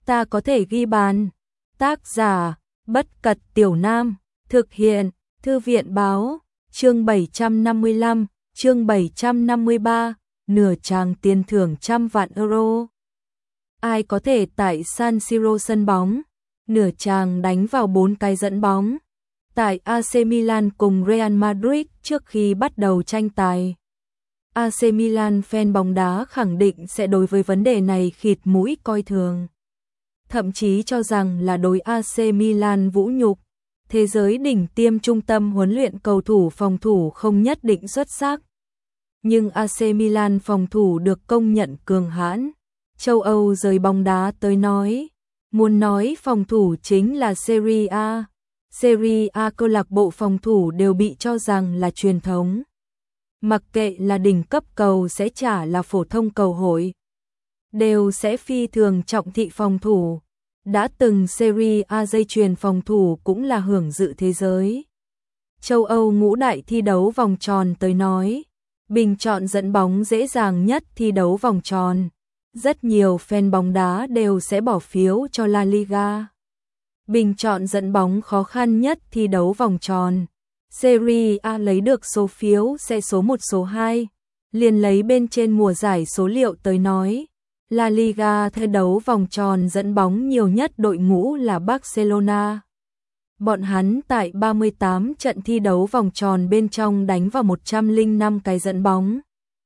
ta có thể ghi bàn. Tác giả, Bất Cật Tiểu Nam, thực hiện, Thư viện Báo, chương 755, chương 753, nửa tràng tiền thưởng 100 vạn euro. Ai có thể tại San Siro sân bóng, nửa tràng đánh vào 4 cái dẫn bóng. Tại AC Milan cùng Real Madrid trước khi bắt đầu tranh tài. AC Milan fan bóng đá khẳng định sẽ đối với vấn đề này khịt mũi coi thường. Thậm chí cho rằng là đối AC Milan vũ nhục. Thế giới đỉnh tiêm trung tâm huấn luyện cầu thủ phòng thủ không nhất định xuất sắc. Nhưng AC Milan phòng thủ được công nhận cường hãn. Châu Âu giới bóng đá tới nói, muốn nói phòng thủ chính là Serie A. Serie A câu lạc bộ phòng thủ đều bị cho rằng là truyền thống. Mặc kệ là đỉnh cấp cầu sẽ trả là phổ thông cầu hội, đều sẽ phi thường trọng thị phòng thủ. Đã từng Serie A dây chuyền phòng thủ cũng là hưởng dự thế giới. Châu Âu ngũ đại thi đấu vòng tròn tới nói, bình chọn dẫn bóng dễ dàng nhất thi đấu vòng tròn. Rất nhiều fan bóng đá đều sẽ bỏ phiếu cho La Liga. Bình chọn dẫn bóng khó khăn nhất thi đấu vòng tròn. Serie A lấy được số phiếu sẽ số 1 số 2. Liền lấy bên trên mùa giải số liệu tới nói. La Liga thi đấu vòng tròn dẫn bóng nhiều nhất đội ngũ là Barcelona. Bọn hắn tại 38 trận thi đấu vòng tròn bên trong đánh vào 105 cái dẫn bóng.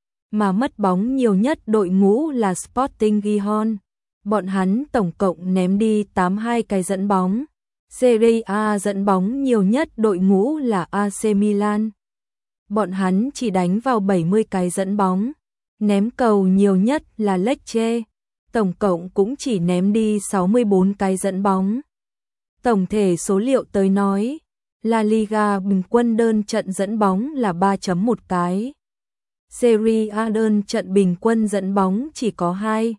Mà mất bóng nhiều nhất đội ngũ là Sporting Gijón. Bọn hắn tổng cộng ném đi 82 cái dẫn bóng. Serie A dẫn bóng nhiều nhất đội ngũ là AC Milan. Bọn hắn chỉ đánh vào 70 cái dẫn bóng. Ném cầu nhiều nhất là Lecce. Tổng cộng cũng chỉ ném đi 64 cái dẫn bóng. Tổng thể số liệu tới nói, La Liga bình quân đơn trận dẫn bóng là 3.1 cái. Serie A đơn trận bình quân dẫn bóng chỉ có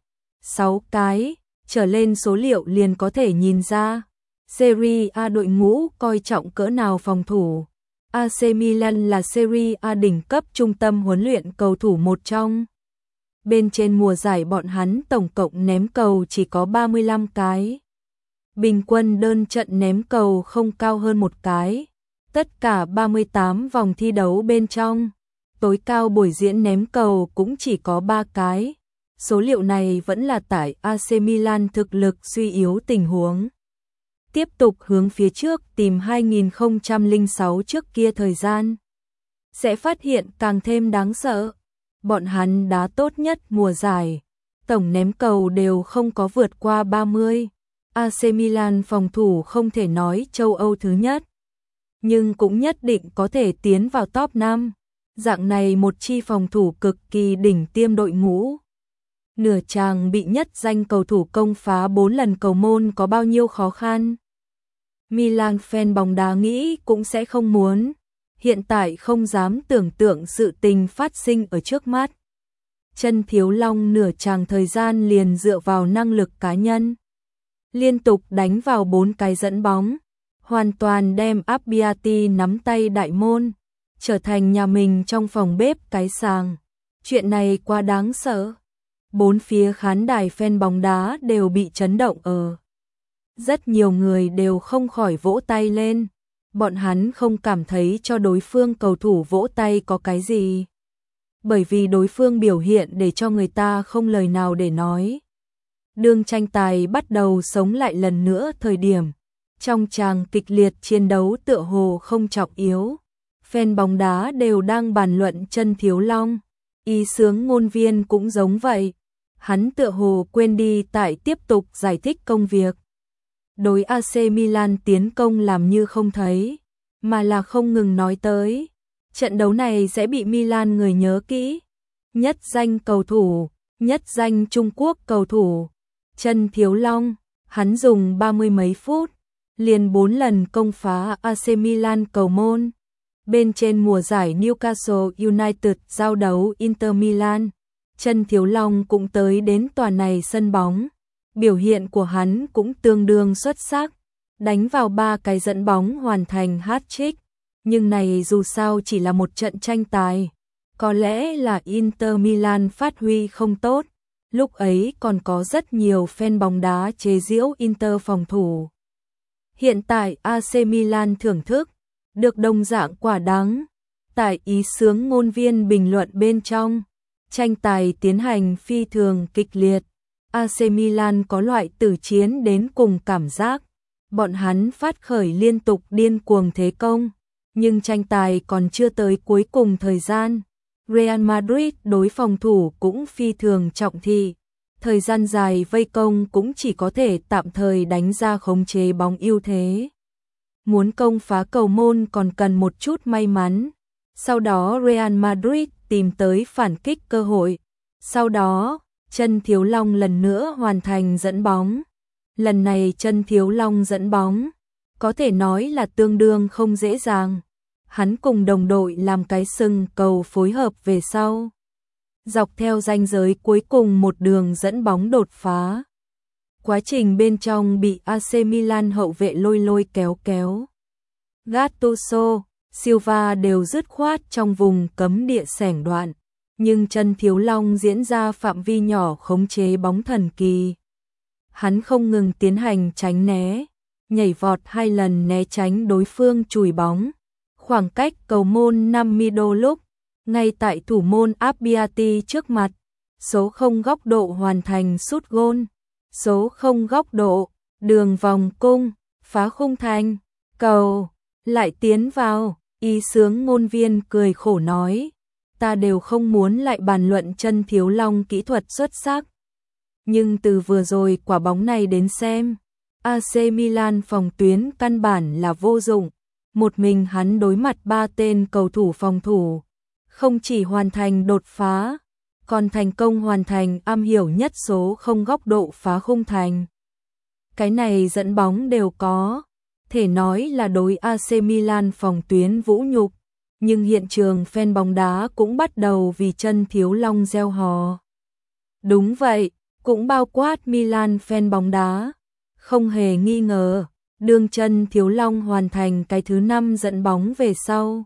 6 cái, trở lên số liệu liền có thể nhìn ra. Serie A đội ngũ coi trọng cỡ nào phòng thủ. AC Milan là Serie A đỉnh cấp trung tâm huấn luyện cầu thủ một trong. Bên trên mùa giải bọn hắn tổng cộng ném cầu chỉ có 35 cái. Bình quân đơn trận ném cầu không cao hơn 1 cái. Tất cả 38 vòng thi đấu bên trong, tối cao buổi diễn ném cầu cũng chỉ có 3 cái. Số liệu này vẫn là tại AC Milan thực lực suy yếu tình huống. Tiếp tục hướng phía trước tìm 2006 trước kia thời gian. Sẽ phát hiện càng thêm đáng sợ. Bọn hắn đá tốt nhất mùa giải. Tổng ném cầu đều không có vượt qua 30. AC Milan phòng thủ không thể nói châu Âu thứ nhất. Nhưng cũng nhất định có thể tiến vào top 5. Dạng này một chi phòng thủ cực kỳ đỉnh tiêm đội ngũ. Nửa chàng bị nhất danh cầu thủ công phá 4 lần cầu môn có bao nhiêu khó khăn. Milan fan bóng đá nghĩ cũng sẽ không muốn. Hiện tại không dám tưởng tượng sự tình phát sinh ở trước mắt. Chân Thiếu Long nửa chàng thời gian liền dựa vào năng lực cá nhân. Liên tục đánh vào 4 cái dẫn bóng. Hoàn toàn đem Abbiati nắm tay đại môn. Trở thành nhà mình trong phòng bếp cái sàng. Chuyện này quá đáng sợ. Bốn phía khán đài fan bóng đá đều bị chấn động ở. Rất nhiều người đều không khỏi vỗ tay lên. Bọn hắn không cảm thấy cho đối phương cầu thủ vỗ tay có cái gì. Bởi vì đối phương biểu hiện để cho người ta không lời nào để nói. Đương tranh tài bắt đầu sống lại lần nữa thời điểm. Trong tràng kịch liệt chiến đấu tựa hồ không trọng yếu. Fan bóng đá đều đang bàn luận Chân Thiếu Long. Ý sướng ngôn viên cũng giống vậy. Hắn tựa hồ quên đi tại tiếp tục giải thích công việc. Đối AC Milan tiến công làm như không thấy, mà là không ngừng nói tới. Trận đấu này sẽ bị Milan người nhớ kỹ. Nhất danh cầu thủ, nhất danh Trung Quốc cầu thủ. Chân Thiếu Long, hắn dùng 30 mấy phút, liền 4 lần công phá AC Milan cầu môn. Bên trên mùa giải Newcastle United giao đấu Inter Milan, Chân Thiếu Long cũng tới đến tòa này sân bóng. Biểu hiện của hắn cũng tương đương xuất sắc, đánh vào 3 cái dẫn bóng hoàn thành hat-trick. Nhưng này dù sao chỉ là một trận tranh tài. Có lẽ là Inter Milan phát huy không tốt, Lúc ấy còn có rất nhiều fan bóng đá chế giễu Inter phòng thủ. Hiện tại AC Milan thưởng thức được đồng dạng quả đắng. Tại ý xướng ngôn viên bình luận bên trong, tranh tài tiến hành phi thường kịch liệt. AC Milan có loại tử chiến đến cùng cảm giác. Bọn hắn phát khởi liên tục điên cuồng thế công, nhưng tranh tài còn chưa tới cuối cùng thời gian. Real Madrid đối phòng thủ cũng phi thường trọng thị. Thời gian dài vây công cũng chỉ có thể tạm thời đánh ra khống chế bóng ưu thế. Muốn công phá cầu môn còn cần một chút may mắn. Sau đó Real Madrid tìm tới phản kích cơ hội. Sau đó, Chân Thiếu Long lần nữa hoàn thành dẫn bóng. Lần này Chân Thiếu Long dẫn bóng, có thể nói là tương đương không dễ dàng. Hắn cùng đồng đội làm cái sừng cầu phối hợp về sau. Dọc theo ranh giới cuối cùng một đường dẫn bóng đột phá. Quá trình bên trong bị AC Milan hậu vệ lôi kéo. Gattuso, Silva đều dứt khoát trong vùng cấm địa xẻng đoạn. Nhưng Chân Thiếu Long diễn ra phạm vi nhỏ khống chế bóng thần kỳ. Hắn không ngừng tiến hành tránh né, nhảy vọt 2 lần né tránh đối phương chùi bóng. Khoảng cách cầu môn 50 đô lúc, ngay tại thủ môn Abbiati trước mặt. Số 0 góc độ hoàn thành sút gôn. Số 0 góc độ, đường vòng cung, phá khung thành, cầu, lại tiến vào. Y sướng ngôn viên cười khổ nói, ta đều không muốn lại bàn luận Chân Thiếu Long kỹ thuật xuất sắc. Nhưng từ vừa rồi quả bóng này đến xem, AC Milan phòng tuyến căn bản là vô dụng. Một mình hắn đối mặt 3 tên cầu thủ phòng thủ, không chỉ hoàn thành đột phá, còn thành công hoàn thành am hiểu nhất số 0 góc độ phá khung thành. Cái này dẫn bóng đều có, thể nói là đối AC Milan phòng tuyến vũ nhục, nhưng hiện trường fan bóng đá cũng bắt đầu vì Chân Thiếu Long reo hò. Đúng vậy, cũng bao quát Milan fan bóng đá, không hề nghi ngờ. Đương Chân Thiếu Long hoàn thành cái thứ 5 dẫn bóng về sau,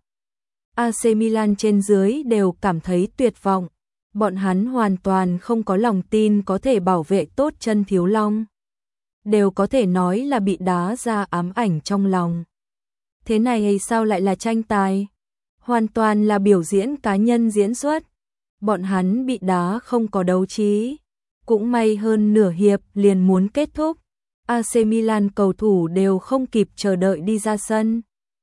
AC Milan trên dưới đều cảm thấy tuyệt vọng. Bọn hắn hoàn toàn không có lòng tin có thể bảo vệ tốt Chân Thiếu Long. Đều có thể nói là bị đá ra ám ảnh trong lòng. Thế này hay sao lại là tranh tài? Hoàn toàn là biểu diễn cá nhân diễn xuất. Bọn hắn bị đá không có đấu trí. Cũng may hơn nửa hiệp liền muốn kết thúc. AC Milan cầu thủ đều không kịp chờ đợi đi ra sân.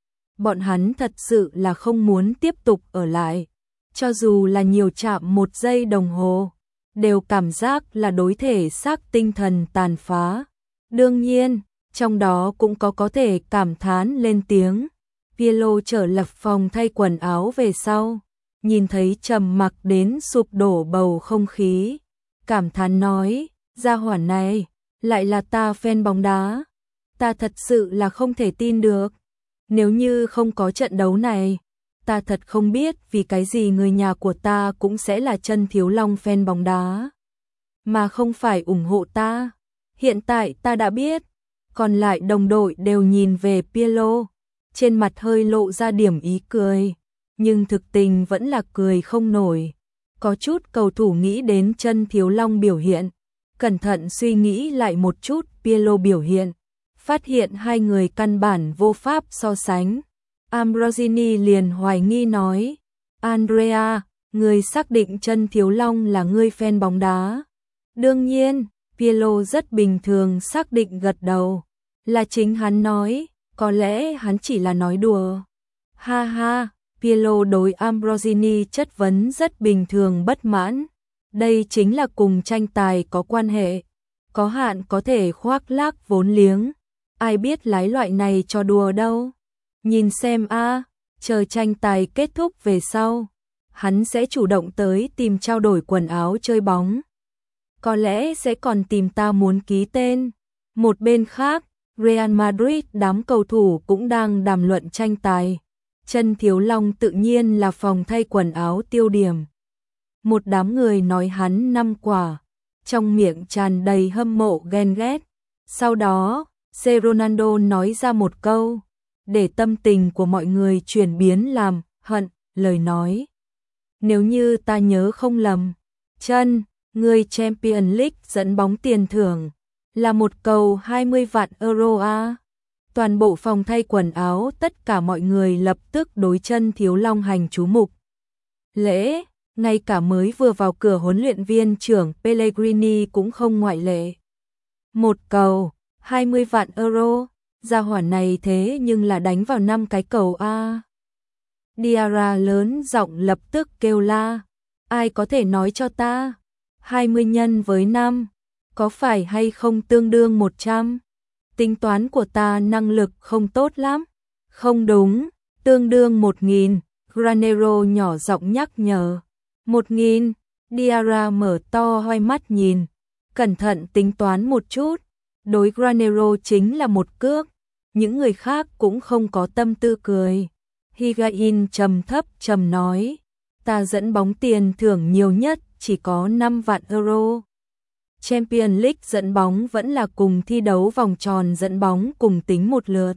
Bọn hắn thật sự là không muốn tiếp tục ở lại. Cho dù là nhiều chạm 1 giây đồng hồ, đều cảm giác là đối thể xác tinh thần tàn phá. Đương nhiên, trong đó cũng có thể cảm thán lên tiếng. Pirlo trở lập phòng thay quần áo về sau, nhìn thấy trầm mặc đến sụp đổ bầu không khí. Cảm thán nói, gia hỏa này, lại là ta fan bóng đá. Ta thật sự là không thể tin được. Nếu như không có trận đấu này, ta thật không biết vì cái gì người nhà của ta cũng sẽ là Chân Thiếu Long fan bóng đá, mà không phải ủng hộ ta. Hiện tại ta đã biết. Còn lại đồng đội đều nhìn về Pirlo, trên mặt hơi lộ ra điểm ý cười, nhưng thực tình vẫn là cười không nổi. Có chút cầu thủ nghĩ đến Chân Thiếu Long biểu hiện, cẩn thận suy nghĩ lại một chút Pirlo biểu hiện, phát hiện hai người căn bản vô pháp so sánh. Ambrosini liền hoài nghi nói, Andrea, người xác định Chân Thiếu Long là người fan bóng đá? Đương nhiên, Pirlo rất bình thường xác định gật đầu, là chính hắn nói, có lẽ hắn chỉ là nói đùa. Ha ha, Pirlo đối Ambrosini chất vấn rất bình thường bất mãn. Đây chính là cùng tranh tài có quan hệ, có hạn có thể khoác lác vốn liếng. Ai biết lái loại này cho đùa đâu. Nhìn xem a, chờ tranh tài kết thúc về sau, hắn sẽ chủ động tới tìm trao đổi quần áo chơi bóng. Có lẽ sẽ còn tìm ta muốn ký tên. Một bên khác, Real Madrid đám cầu thủ cũng đang đàm luận tranh tài. Chân Thiếu Long tự nhiên là phòng thay quần áo tiêu điểm. Một đám người nói hắn 5 quả, trong miệng tràn đầy hâm mộ ghen ghét. Sau đó, Ronaldo nói ra một câu, để tâm tình của mọi người chuyển biến làm hận, lời nói. Nếu như ta nhớ không lầm, Chân Người Champions League dẫn bóng tiền thưởng là một cầu 20 vạn euro a. Toàn bộ phòng thay quần áo, tất cả mọi người lập tức đối chân Thiếu Long hành chú mục. Lễ, ngay cả mới vừa vào cửa huấn luyện viên trưởng Pellegrini cũng không ngoại lệ. Một cầu, 20 vạn euro, gia hỏa này thế nhưng là đánh vào 5 cái cầu a. Diarra lớn giọng lập tức kêu la, ai có thể nói cho ta, 20 nhân với 5, có phải hay không tương đương 100? Tính toán của ta năng lực không tốt lắm. Không đúng, tương đương 1000, Granero nhỏ giọng nhắc nhở. 1000, Diarra mở to hai mắt nhìn, cẩn thận tính toán một chút. Đối Granero chính là một cước, những người khác cũng không có tâm tư cười. Higuain trầm thấp trầm nói, ta dẫn bóng tiền thưởng nhiều nhất chỉ có 5 vạn euro. Champions League dẫn bóng vẫn là cùng thi đấu vòng tròn dẫn bóng cùng tính một lượt.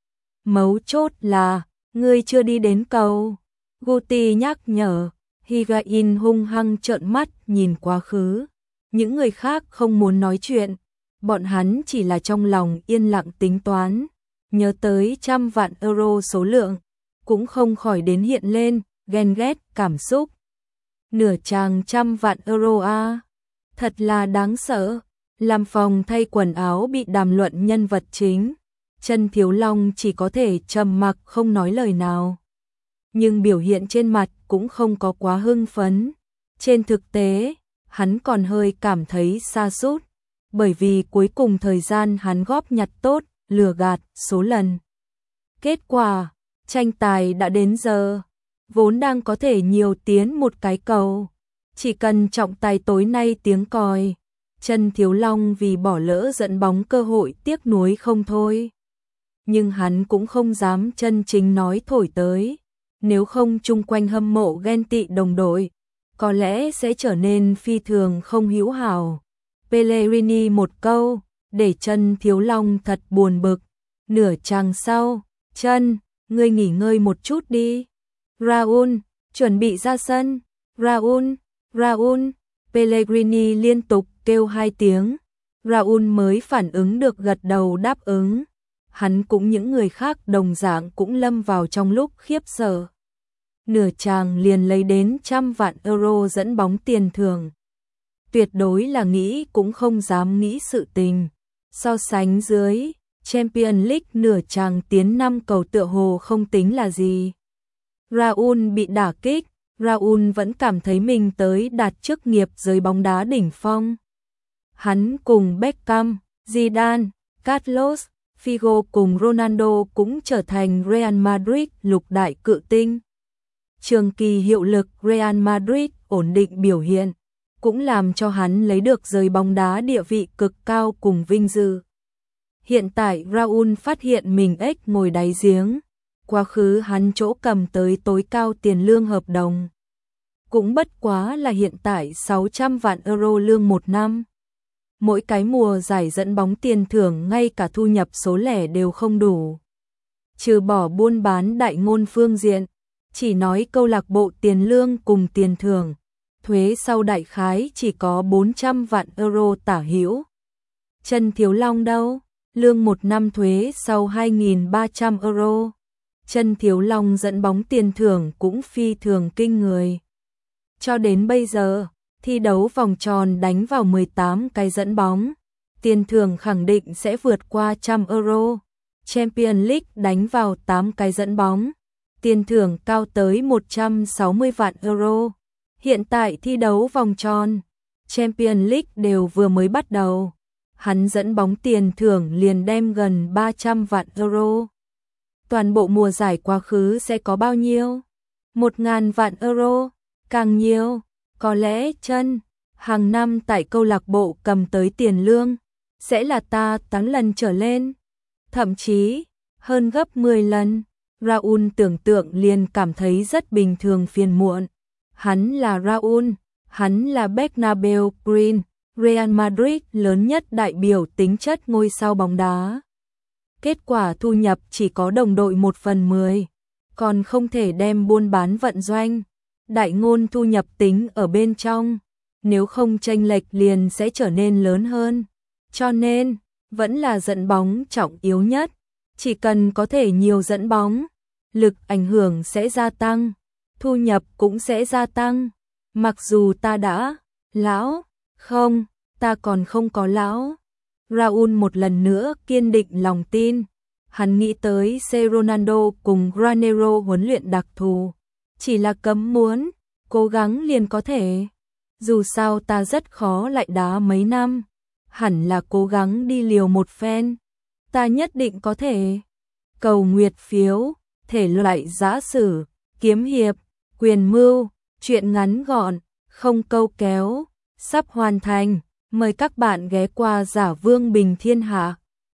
Mấu chốt là, ngươi chưa đi đến cầu. Guti nhắc nhở, Higuain hung hăng trợn mắt nhìn quá khứ. Những người khác không muốn nói chuyện, bọn hắn chỉ là trong lòng yên lặng tính toán. Nhớ tới 100 vạn euro số lượng, cũng không khỏi đến hiện lên, ghen ghét, cảm xúc. Nửa chàng 100 vạn euro a. Thật là đáng sợ, làm phòng thay quần áo bị đàm luận nhân vật chính. Chân Thiếu Long chỉ có thể trầm mặc không nói lời nào. Nhưng biểu hiện trên mặt cũng không có quá hưng phấn. Trên thực tế, hắn còn hơi cảm thấy sa sút, bởi vì cuối cùng thời gian hắn góp nhặt tốt, lừa gạt số lần. Kết quả, tranh tài đã đến giờ, vốn đang có thể nhiều tiến một cái cầu. Chỉ cần trọng tài tối nay tiếng còi, chân Thiếu Long vì bỏ lỡ dẫn bóng cơ hội tiếc nuối không thôi. Nhưng hắn cũng không dám chân chính nói thổi tới, nếu không chung quanh hâm mộ ghen tị đồng đội, có lẽ sẽ trở nên phi thường không hữu hảo. Pellegrini một câu, để chân Thiếu Long thật buồn bực. Nửa chàng sau, chân, ngươi nghỉ ngơi một chút đi. Raúl, chuẩn bị ra sân. Raúl, Raúl, Pellegrini liên tục kêu 2 tiếng. Raúl mới phản ứng được gật đầu đáp ứng. Hắn cũng những người khác đồng dạng cũng lâm vào trong lúc khiếp sợ. Nửa chàng liền lấy đến 100 vạn euro dẫn bóng tiền thưởng. Tuyệt đối là nghĩ cũng không dám nghĩ sự tình. So sánh dưới, Champions League nửa chàng tiến 5 cầu tựa hồ không tính là gì. Raúl bị đả kích, Raúl vẫn cảm thấy mình tới đạt chức nghiệp giới bóng đá đỉnh phong. Hắn cùng Beckham, Zidane, Carlos, Figo cùng Ronaldo cũng trở thành Real Madrid lục đại cự tinh. Trường kỳ hiệu lực Real Madrid ổn định biểu hiện, cũng làm cho hắn lấy được giới bóng đá địa vị cực cao cùng vinh dự. Hiện tại Raúl phát hiện mình ếch ngồi đáy giếng. Quá khứ hắn chỗ cầm tới tối cao tiền lương hợp đồng, cũng bất quá là hiện tại 600 vạn euro lương một năm. Mỗi cái mùa giải dẫn bóng tiền thưởng ngay cả thu nhập số lẻ đều không đủ. Trừ bỏ buôn bán đại ngôn phương diện, chỉ nói câu lạc bộ tiền lương cùng tiền thưởng, thuế sau đại khái chỉ có 400 vạn euro tả hữu. Chân Thiếu Long đâu? Lương một năm thuế sau 2.300 euro. Chân Thiếu Long dẫn bóng tiền thưởng cũng phi thường kinh người. Cho đến bây giờ, thi đấu vòng tròn đánh vào 18 cái dẫn bóng, tiền thưởng khẳng định sẽ vượt qua 100 euro. Champions League đánh vào 8 cái dẫn bóng, tiền thưởng cao tới 160 vạn euro. Hiện tại thi đấu vòng tròn, Champions League đều vừa mới bắt đầu, hắn dẫn bóng tiền thưởng liền đem gần 300 vạn euro. Toàn bộ mùa giải quá khứ sẽ có bao nhiêu? 1.000 vạn euro, càng nhiều. Có lẽ chân, hàng năm tại câu lạc bộ cầm tới tiền lương, sẽ là ta 8 lần trở lên. Thậm chí, hơn gấp 10 lần. Raúl tưởng tượng liền cảm thấy rất bình thường phiền muộn. Hắn là Raúl, hắn là Bernabeu Green, Real Madrid lớn nhất đại biểu tính chất ngôi sao bóng đá. Kết quả thu nhập chỉ có đồng đội 1/10, còn không thể đem buôn bán vận doanh. Đại ngôn thu nhập tính ở bên trong, nếu không chênh lệch liền sẽ trở nên lớn hơn. Cho nên, vẫn là dẫn bóng trọng yếu nhất. Chỉ cần có thể nhiều dẫn bóng, lực ảnh hưởng sẽ gia tăng, thu nhập cũng sẽ gia tăng. Mặc dù ta đã lão, không, ta còn không có lão. Raul một lần nữa kiên định lòng tin. Hắn nghĩ tới C. Ronaldo cùng Granero huấn luyện đặc thù. Chỉ là cấm muốn, cố gắng liền có thể. Dù sao ta rất khó lại đá mấy năm. Hẳn là cố gắng đi liều một phen. Ta nhất định có thể. Cầu nguyệt phiếu, thể loại giã sử, kiếm hiệp, quyền mưu, truyện ngắn gọn, không câu kéo, sắp hoàn thành. Mời các bạn ghé qua Giả Vương Bình Thiên Hạ.